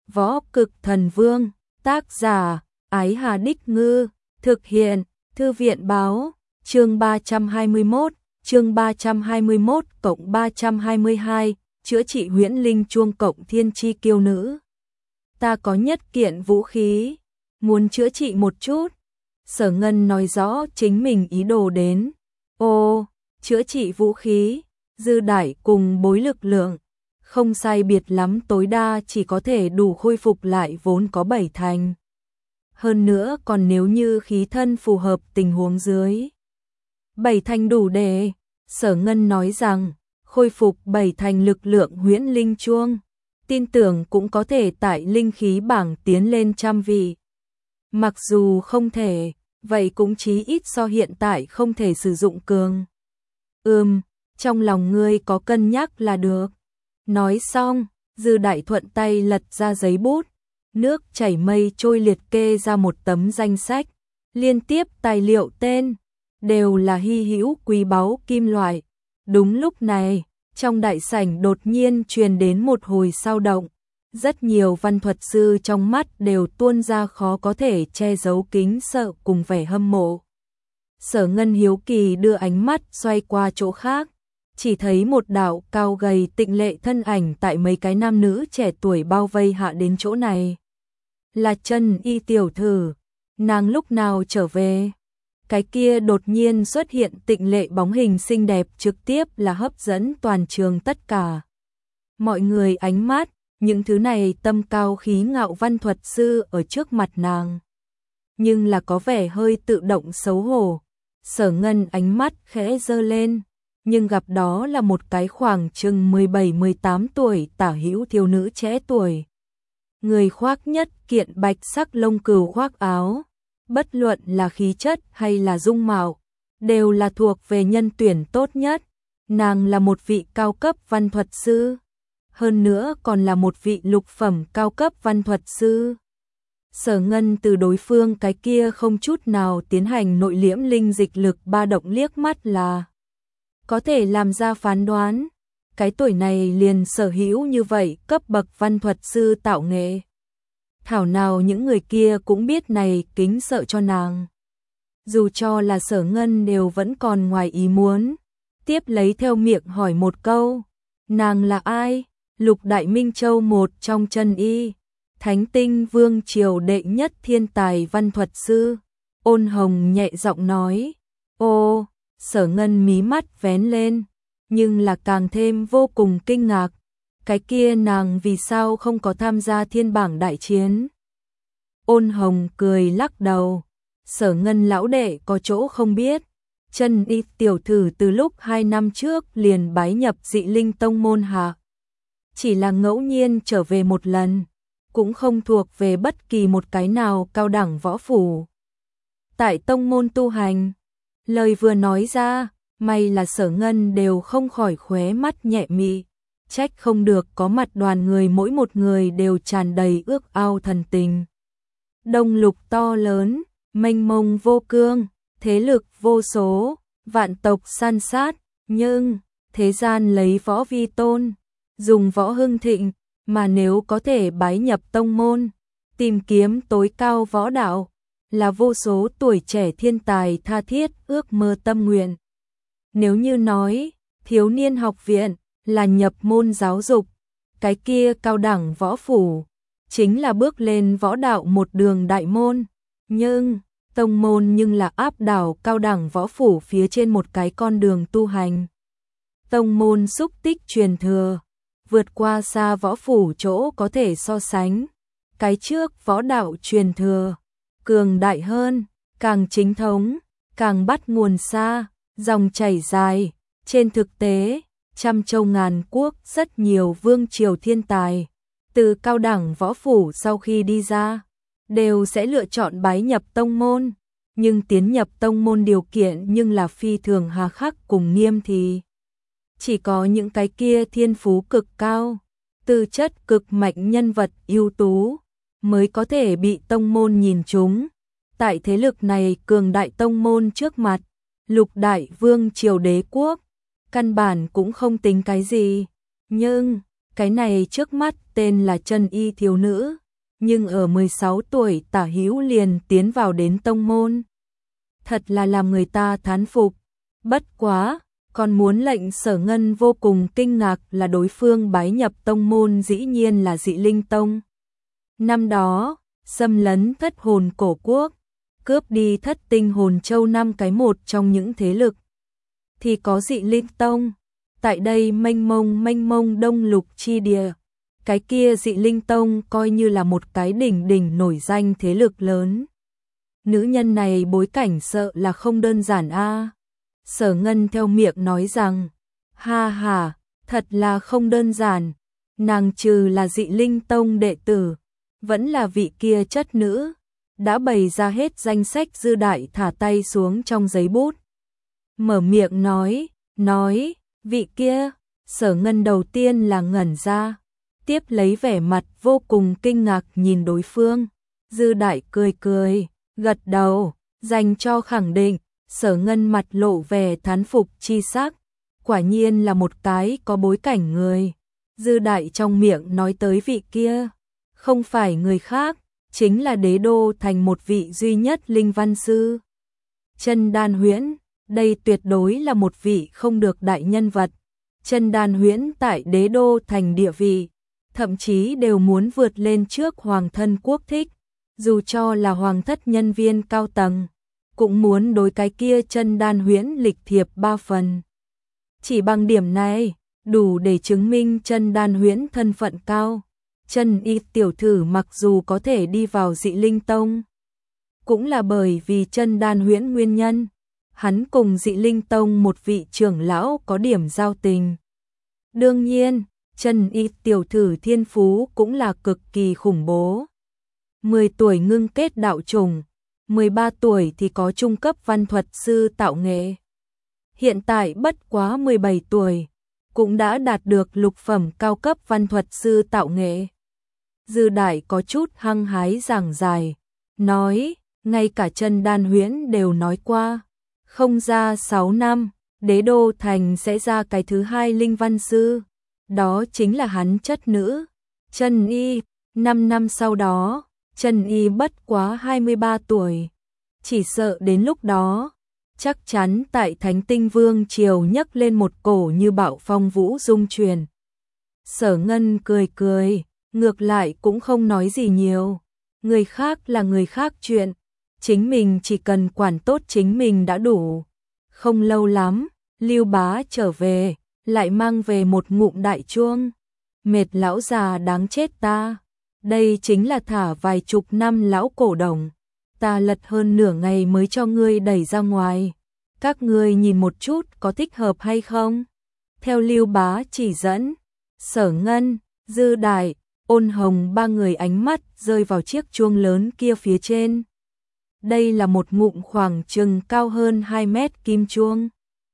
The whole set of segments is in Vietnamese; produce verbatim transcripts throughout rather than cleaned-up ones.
Võ Cực Thần Vương, tác giả, Ái Hà Đích Ngư, thực hiện, Thư viện Báo, chương ba trăm hai mươi mốt, chương ba trăm hai mươi mốt cộng ba trăm hai mươi hai, chữa trị huyễn linh chuông cộng thiên chi kiêu nữ. Ta có nhất kiện vũ khí, muốn chữa trị một chút. Sở Ngân nói rõ chính mình ý đồ đến. Ô, chữa trị vũ khí, dư đại cùng bối lực lượng. Không sai biệt lắm, tối đa chỉ có thể đủ khôi phục lại vốn có bảy thành. Hơn nữa còn nếu như khí thân phù hợp tình huống dưới. Bảy thành đủ để, Sở Ngân nói rằng, khôi phục bảy thành lực lượng huyễn linh chuông. Tin tưởng cũng có thể tại linh khí bảng tiến lên trăm vị. Mặc dù không thể, vậy cũng chí ít so hiện tại không thể sử dụng cường. Ừm, trong lòng ngươi có cân nhắc là được. Nói xong, Dư Đại thuận tay lật ra giấy bút, nước chảy mây trôi liệt kê ra một tấm danh sách, liên tiếp tài liệu tên, đều là hy hữu quý báu kim loại. Đúng lúc này, trong đại sảnh đột nhiên truyền đến một hồi sao động, rất nhiều văn thuật sư trong mắt đều tuôn ra khó có thể che giấu kính sợ cùng vẻ hâm mộ. Sở Ngân hiếu kỳ đưa ánh mắt xoay qua chỗ khác, chỉ thấy một đạo cao gầy tịnh lệ thân ảnh tại mấy cái nam nữ trẻ tuổi bao vây hạ đến chỗ này. Là Trần Y tiểu thư, nàng lúc nào trở về? Cái kia đột nhiên xuất hiện tịnh lệ bóng hình xinh đẹp trực tiếp là hấp dẫn toàn trường tất cả mọi người ánh mắt, những thứ này tâm cao khí ngạo văn thuật sư ở trước mặt nàng. Nhưng là có vẻ hơi tự động xấu hổ. Sở Ngân ánh mắt khẽ giơ lên, nhưng gặp đó là một cái khoảng chừng mười bảy mười tám tuổi tả hữu thiếu nữ trẻ tuổi. Người khoác nhất kiện bạch sắc lông cừu khoác áo, bất luận là khí chất hay là dung mạo, đều là thuộc về nhân tuyển tốt nhất. Nàng là một vị cao cấp văn thuật sư, hơn nữa còn là một vị lục phẩm cao cấp văn thuật sư. Sở Ngân từ đối phương cái kia không chút nào tiến hành nội liễm linh dịch lực ba động liếc mắt là có thể làm ra phán đoán, cái tuổi này liền sở hữu như vậy cấp bậc văn thuật sư tạo nghệ. Thảo nào những người kia cũng biết này kính sợ cho nàng. Dù cho là Sở Ngân đều vẫn còn ngoài ý muốn, tiếp lấy theo miệng hỏi một câu, nàng là ai? Lục Đại Minh Châu một trong chân y, Thánh Tinh Vương triều đệ nhất thiên tài văn thuật sư. Ôn Hồng nhẹ giọng nói. Ô, Sở Ngân mí mắt vén lên, nhưng là càng thêm vô cùng kinh ngạc. Cái kia nàng vì sao không có tham gia thiên bảng đại chiến? Ôn Hồng cười lắc đầu. Sở Ngân lão đệ có chỗ không biết. Trần Y tiểu thư từ lúc hai năm trước liền bái nhập Dị Linh Tông môn hạ. Chỉ là ngẫu nhiên trở về một lần, cũng không thuộc về bất kỳ một cái nào cao đẳng võ phủ. Tại tông môn tu hành, lời vừa nói ra, may là Sở Ngân đều không khỏi khóe mắt nhẹ mị, trách không được có mặt đoàn người mỗi một người đều tràn đầy ước ao thần tình. Đông lục to lớn, mênh mông vô cương, thế lực vô số, vạn tộc san sát, nhưng thế gian lấy võ vi tôn, dùng võ hưng thịnh, mà nếu có thể bái nhập tông môn, tìm kiếm tối cao võ đạo, là vô số tuổi trẻ thiên tài tha thiết ước mơ tâm nguyện. Nếu như nói, thiếu niên học viện là nhập môn giáo dục, cái kia cao đẳng võ phủ chính là bước lên võ đạo một đường đại môn, nhưng tông môn nhưng là áp đảo cao đẳng võ phủ phía trên một cái con đường tu hành. Tông môn xúc tích truyền thừa, vượt qua xa võ phủ chỗ có thể so sánh. Cái trước võ đạo truyền thừa, cường đại hơn, càng chính thống, càng bắt nguồn xa, dòng chảy dài. Trên thực tế, trăm châu ngàn quốc rất nhiều vương triều thiên tài, từ cao đẳng võ phủ sau khi đi ra, đều sẽ lựa chọn bái nhập tông môn, nhưng tiến nhập tông môn điều kiện nhưng là phi thường hà khắc cùng nghiêm thì. Chỉ có những cái kia thiên phú cực cao, tư chất cực mạnh nhân vật ưu tú, mới có thể bị tông môn nhìn trúng. Tại thế lực này cường đại tông môn trước mặt, lục đại vương triều đế quốc, căn bản cũng không tính cái gì. Nhưng, Cái này trước mắt tên là Chân Y thiếu nữ, nhưng ở mười sáu tuổi tả hữu liền tiến vào đến tông môn. Thật là làm người ta thán phục. Bất quá, còn muốn lệnh Sở Ngân vô cùng kinh ngạc là đối phương bái nhập tông môn dĩ nhiên là Dị Linh Tông. Năm đó, xâm lấn Thất Hồn Cổ Quốc, cướp đi Thất Tinh Hồn Châu năm cái một trong những thế lực, thì có Dị Linh Tông. Tại đây mênh mông mênh mông đông lục chi địa, cái kia Dị Linh Tông coi như là một cái đỉnh đỉnh nổi danh thế lực lớn. Nữ nhân này bối cảnh sợ là không đơn giản a. Sở Ngân theo miệng nói rằng, ha ha, thật là không đơn giản, nàng trừ là Dị Linh Tông đệ tử, vẫn là vị kia chất nữ, đã bày ra hết danh sách. Dư Đại thả tay xuống trong giấy bút, mở miệng nói, nói, vị kia. Sở Ngân đầu tiên là ngẩn ra, tiếp lấy vẻ mặt vô cùng kinh ngạc nhìn đối phương. Dư Đại cười cười, gật đầu, dành cho khẳng định. Sở Ngân mặt lộ vẻ thán phục chi sắc, quả nhiên là một cái có bối cảnh người. Dư Đại trong miệng nói tới vị kia, không phải người khác, chính là đế đô thành một vị duy nhất linh văn sư. Chân Đan Huyễn, đây tuyệt đối là một vị không được đại nhân vật. Chân Đan Huyễn tại đế đô thành địa vị, thậm chí đều muốn vượt lên trước hoàng thân quốc thích, dù cho là hoàng thất nhân viên cao tầng, cũng muốn đối cái kia Chân Đan Huyễn lịch thiệp ba phần. Chỉ bằng điểm này, đủ để chứng minh Chân Đan Huyễn thân phận cao. Chân Y tiểu thử mặc dù có thể đi vào Dị Linh Tông, cũng là bởi vì Chân Đan Huyễn nguyên nhân. Hắn cùng Dị Linh Tông một vị trưởng lão có điểm giao tình. Đương nhiên, Chân Y tiểu thử thiên phú cũng là cực kỳ khủng bố. mười tuổi ngưng kết đạo trùng, mười ba tuổi thì có trung cấp văn thuật sư tạo nghệ. Hiện tại bất quá mười bảy tuổi, cũng đã đạt được lục phẩm cao cấp văn thuật sư tạo nghệ. Dư Đại có chút hăng hái giảng giải, nói, ngay cả Chân Đan Huyễn đều nói qua, không ra sáu năm, đế đô thành sẽ ra cái thứ hai linh văn sư, đó chính là hắn chất nữ, Chân Y. Năm năm sau đó, Chân Y bất quá hai mươi ba tuổi, chỉ sợ đến lúc đó, chắc chắn tại Thánh Tinh Vương triều nhấc lên một cổ như bạo phong vũ dung truyền. Sở Ngân cười cười, ngược lại cũng không nói gì nhiều, người khác là người khác chuyện, chính mình chỉ cần quản tốt chính mình đã đủ. Không lâu lắm, Lưu Bá trở về, lại mang về một ngụm đại chuông. Mệt lão già đáng chết ta, đây chính là thả vài chục năm lão cổ đồng, ta lật hơn nửa ngày mới cho ngươi đẩy ra ngoài. Các ngươi nhìn một chút có thích hợp hay không? Theo Lưu Bá chỉ dẫn, Sở Ngân, Dư Đại, Ôn Hồng ba người ánh mắt rơi vào chiếc chuông lớn kia phía trên. Đây là một ngụm khoảng chừng cao hơn hai mét kim chuông.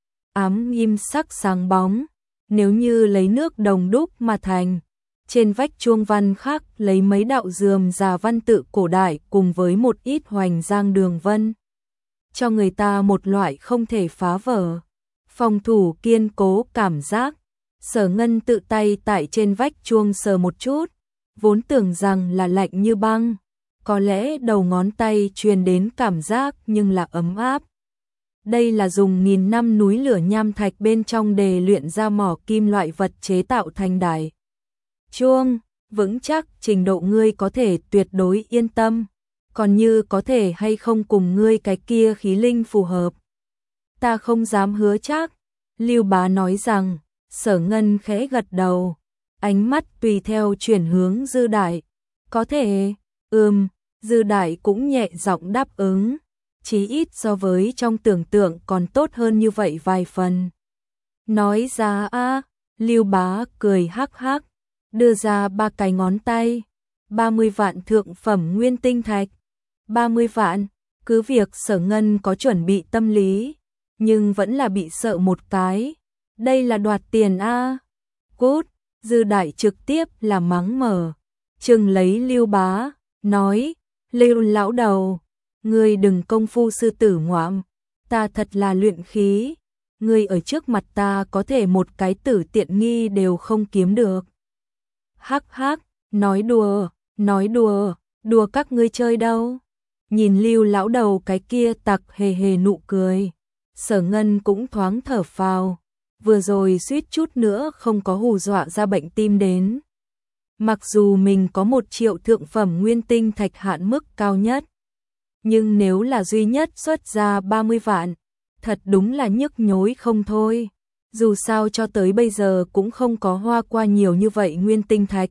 Ám kim sắc sáng bóng, nếu như lấy nước đồng đúc mà thành. Trên vách chuông văn khắc lấy mấy đạo rườm rà văn tự cổ đại cùng với một ít hoành giang đường vân, cho người ta một loại không thể phá vỡ, phòng thủ kiên cố cảm giác. Sở Ngân tự tay tại trên vách chuông sờ một chút, vốn tưởng rằng là lạnh như băng, có lẽ đầu ngón tay truyền đến cảm giác nhưng là ấm áp. Đây là dùng nghìn năm núi lửa nham thạch bên trong đề luyện ra mỏ kim loại vật chế tạo thành đài chuông, vững chắc trình độ ngươi có thể tuyệt đối yên tâm, còn như có thể hay không cùng ngươi cái kia khí linh phù hợp, ta không dám hứa chắc. Lưu Bá nói rằng. Sở Ngân khẽ gật đầu, ánh mắt tùy theo chuyển hướng Dư Đại, có thể, ừm, Dư Đại cũng nhẹ giọng đáp ứng, chí ít so với trong tưởng tượng còn tốt hơn như vậy vài phần. Nói ra a, Lưu Bá cười hắc hắc, đưa ra ba cái ngón tay, ba mươi vạn thượng phẩm nguyên tinh thạch. ba mươi vạn, cứ việc Sở Ngân có chuẩn bị tâm lý, nhưng vẫn là bị sợ một cái. Đây là đoạt tiền a. Cút, Dư Đại trực tiếp là mắng mở, chừng lấy Lưu Bá, nói, Lưu lão đầu, ngươi đừng công phu sư tử ngoạm, ta thật là luyện khí, ngươi ở trước mặt ta có thể một cái tử tiện nghi đều không kiếm được. Hắc hắc, nói đùa, nói đùa, đùa các ngươi chơi đâu. Nhìn Lưu lão đầu cái kia tặc hề hề nụ cười, Sở Ngân cũng thoáng thở phào, vừa rồi suýt chút nữa không có hù dọa ra bệnh tim đến. Mặc dù mình có một triệu thượng phẩm nguyên tinh thạch hạn mức cao nhất, nhưng nếu là duy nhất xuất ra ba mươi vạn, thật đúng là nhức nhối không thôi. Dù sao cho tới bây giờ cũng không có hoa qua nhiều như vậy nguyên tinh thạch.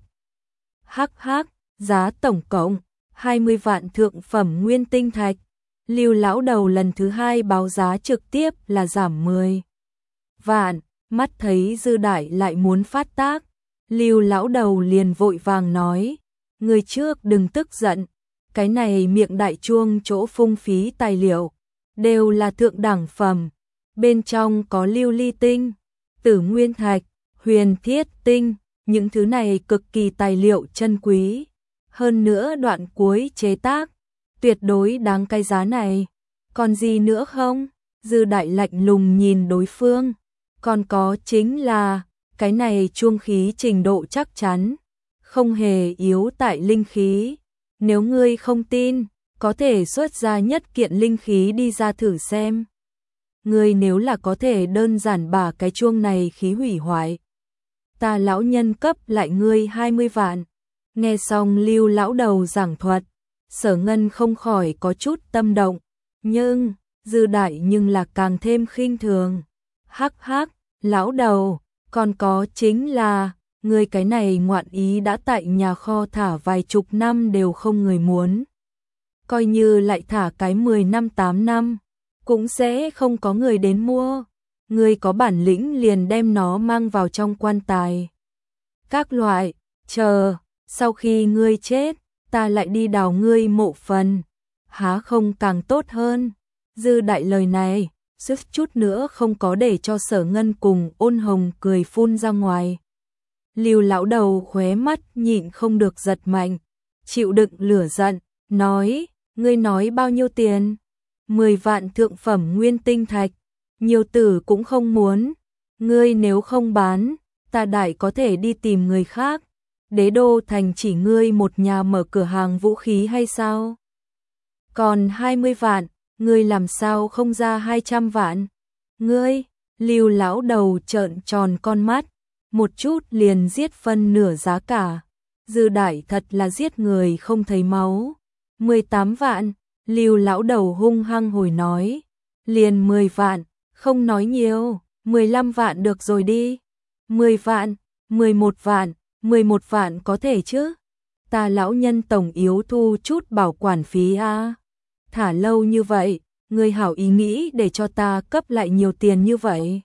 Hắc hắc, giá tổng cộng hai mươi vạn thượng phẩm nguyên tinh thạch. Lưu lão đầu lần thứ hai báo giá trực tiếp là giảm mười vạn, mắt thấy Dư Đại lại muốn phát tác, Lưu lão đầu liền vội vàng nói, người trước đừng tức giận, cái này miệng đại chuông chỗ phung phí tài liệu, đều là thượng đẳng phẩm, bên trong có lưu ly tinh, tử nguyên thạch, huyền thiết tinh, những thứ này cực kỳ tài liệu chân quý, hơn nữa đoạn cuối chế tác, tuyệt đối đáng cái giá này, còn gì nữa không? Dư Đại lạnh lùng nhìn đối phương, còn có chính là, cái này chuông khí trình độ chắc chắn, không hề yếu tại linh khí, nếu ngươi không tin, có thể xuất ra nhất kiện linh khí đi ra thử xem. Ngươi nếu là có thể đơn giản bả cái chuông này khí hủy hoại, ta lão nhân cấp lại ngươi hai mươi vạn. Nghe xong Lưu lão đầu giảng thuật, Sở Ngân không khỏi có chút tâm động, nhưng Dư Đại nhưng là càng thêm khinh thường. Hắc hắc, lão đầu, còn có chính là, ngươi cái này ngoạn ý đã tại nhà kho thả vài chục năm đều không người muốn. Coi như lại thả cái mười năm tám năm, cũng sẽ không có người đến mua. Ngươi có bản lĩnh liền đem nó mang vào trong quan tài. Các loại, chờ, sau khi ngươi chết, ta lại đi đào ngươi mộ phần. Há không càng tốt hơn? Dư Đại lời này, sức chút nữa không có để cho Sở Ngân cùng Ôn Hồng cười phun ra ngoài. Lưu lão đầu khóe mắt nhịn không được giật mạnh, chịu đựng lửa giận, nói, ngươi nói bao nhiêu tiền? Mười vạn thượng phẩm nguyên tinh thạch, nhiều tử cũng không muốn. Ngươi nếu không bán, ta Đại có thể đi tìm người khác. Đế đô thành chỉ ngươi một nhà mở cửa hàng vũ khí hay sao? Còn hai mươi vạn, ngươi làm sao không ra hai trăm vạn? Ngươi, Lưu lão đầu trợn tròn con mắt, một chút liền giết phân nửa giá cả. Dư Đại thật là giết người không thấy máu. mười tám vạn, Lưu lão đầu hung hăng hồi nói, liền mười vạn, không nói nhiều, mười lăm vạn được rồi đi. mười vạn, mười một vạn, mười một vạn có thể chứ? Ta lão nhân tổng yếu thu chút bảo quản phí a. À. Thả lâu như vậy, ngươi hảo ý nghĩ để cho ta cấp lại nhiều tiền như vậy.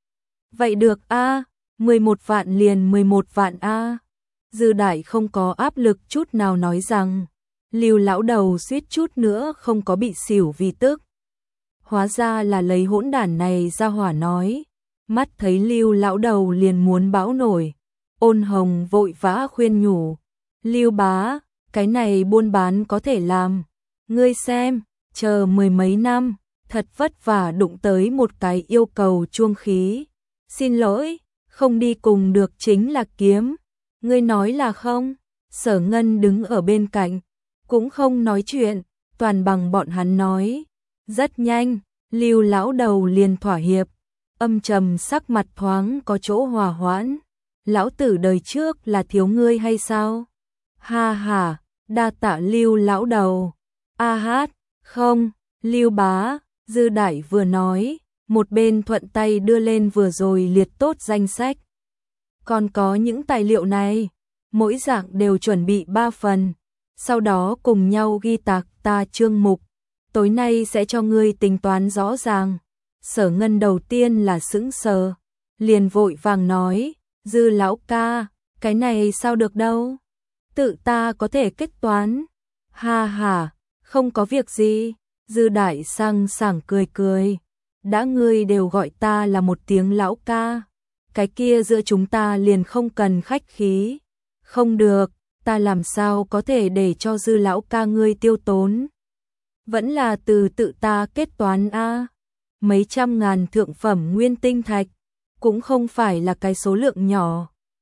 Vậy được a, à, mười một vạn liền mười một vạn a. À. Dư Đại không có áp lực chút nào nói rằng, Lưu lão đầu suýt chút nữa không có bị xỉu vì tức. Hóa ra là lấy hỗn đản này ra hỏa nói, mắt thấy Lưu lão đầu liền muốn bão nổi. Ôn Hồng vội vã khuyên nhủ, Lưu bá, cái này buôn bán có thể làm, ngươi xem, chờ mười mấy năm, thật vất vả đụng tới một cái yêu cầu chuông khí. Xin lỗi, không đi cùng được chính là kiếm, ngươi nói là không? Sở Ngân đứng ở bên cạnh, cũng không nói chuyện, toàn bằng bọn hắn nói. Rất nhanh, Lưu lão đầu liền thỏa hiệp, âm trầm sắc mặt thoáng có chỗ hòa hoãn. Lão tử đời trước là thiếu ngươi hay sao? Ha ha, đa tạ Lưu lão đầu. A hát, không, Lưu bá, Dư Đại vừa nói, một bên thuận tay đưa lên vừa rồi liệt tốt danh sách. Còn có những tài liệu này, mỗi dạng đều chuẩn bị ba phần, sau đó cùng nhau ghi tạc ta chương mục, tối nay sẽ cho ngươi tính toán rõ ràng. Sở Ngân đầu tiên là sững sờ, liền vội vàng nói, Dư lão ca, cái này sao được đâu, tự ta có thể kết toán. Ha ha, không có việc gì. Dư Đại sang sảng cười cười, đã ngươi đều gọi ta là một tiếng lão ca, cái kia giữa chúng ta liền không cần khách khí. Không được, ta làm sao có thể để cho Dư lão ca ngươi tiêu tốn, vẫn là từ tự ta kết toán a. Mấy trăm ngàn thượng phẩm nguyên tinh thạch cũng không phải là cái số lượng nhỏ.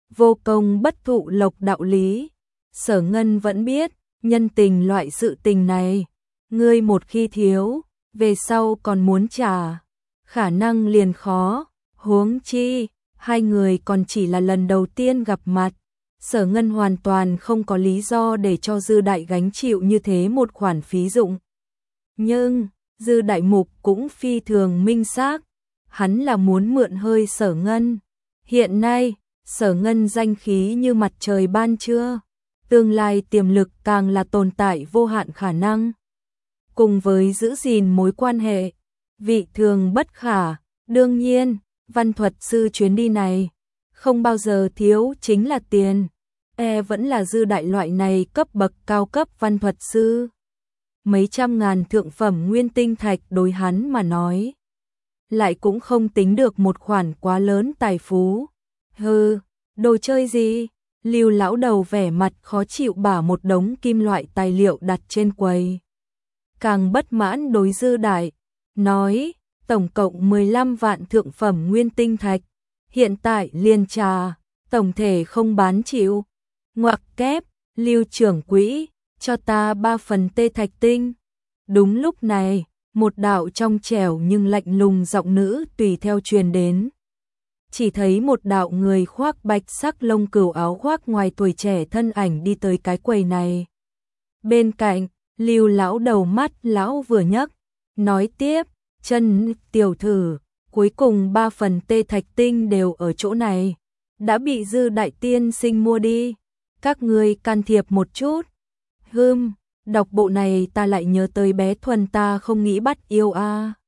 vô công bất thụ lộc đạo lý. Sở Ngân vẫn biết, nhân tình loại sự tình này, ngươi một khi thiếu, về sau còn muốn trả, khả năng liền khó, huống chi, hai người còn chỉ là lần đầu tiên gặp mặt. Sở Ngân hoàn toàn không có lý do để cho Dư Đại gánh chịu như thế một khoản phí dụng. Nhưng, Dư Đại Mục cũng phi thường minh xác, hắn là muốn mượn hơi Sở Ngân. Hiện nay, Sở Ngân danh khí như mặt trời ban trưa, tương lai tiềm lực càng là tồn tại vô hạn khả năng. Cùng với giữ gìn mối quan hệ, vị thường bất khả, đương nhiên, văn thuật sư chuyến đi này, không bao giờ thiếu chính là tiền. E vẫn là Dư Đại loại này cấp bậc cao cấp văn thuật sư. Mấy trăm ngàn thượng phẩm nguyên tinh thạch đối hắn mà nói, lại cũng không tính được một khoản quá lớn tài phú. Hừ, đồ chơi gì? Lưu lão đầu vẻ mặt khó chịu bả một đống kim loại tài liệu đặt trên quầy. Càng bất mãn đối Dư Đại, nói, tổng cộng mười lăm vạn thượng phẩm nguyên tinh thạch, hiện tại liền trà, tổng thể không bán chịu. Ngoặc kép, Lưu trưởng quỹ, cho ta ba phần tê thạch tinh. Đúng lúc này, một đạo trong trẻo nhưng lạnh lùng giọng nữ tùy theo truyền đến. Chỉ thấy một đạo người khoác bạch sắc lông cừu áo khoác ngoài tuổi trẻ thân ảnh đi tới cái quầy này. Bên cạnh, Lưu lão đầu mắt lão vừa nhấc, nói tiếp, Chân tiểu thử, cuối cùng ba phần tê thạch tinh đều ở chỗ này, đã bị Dư Đại tiên sinh mua đi, các ngươi can thiệp một chút. Hừm, đọc bộ này ta lại nhớ tới bé Thuần ta không nghĩ bắt yêu a. À.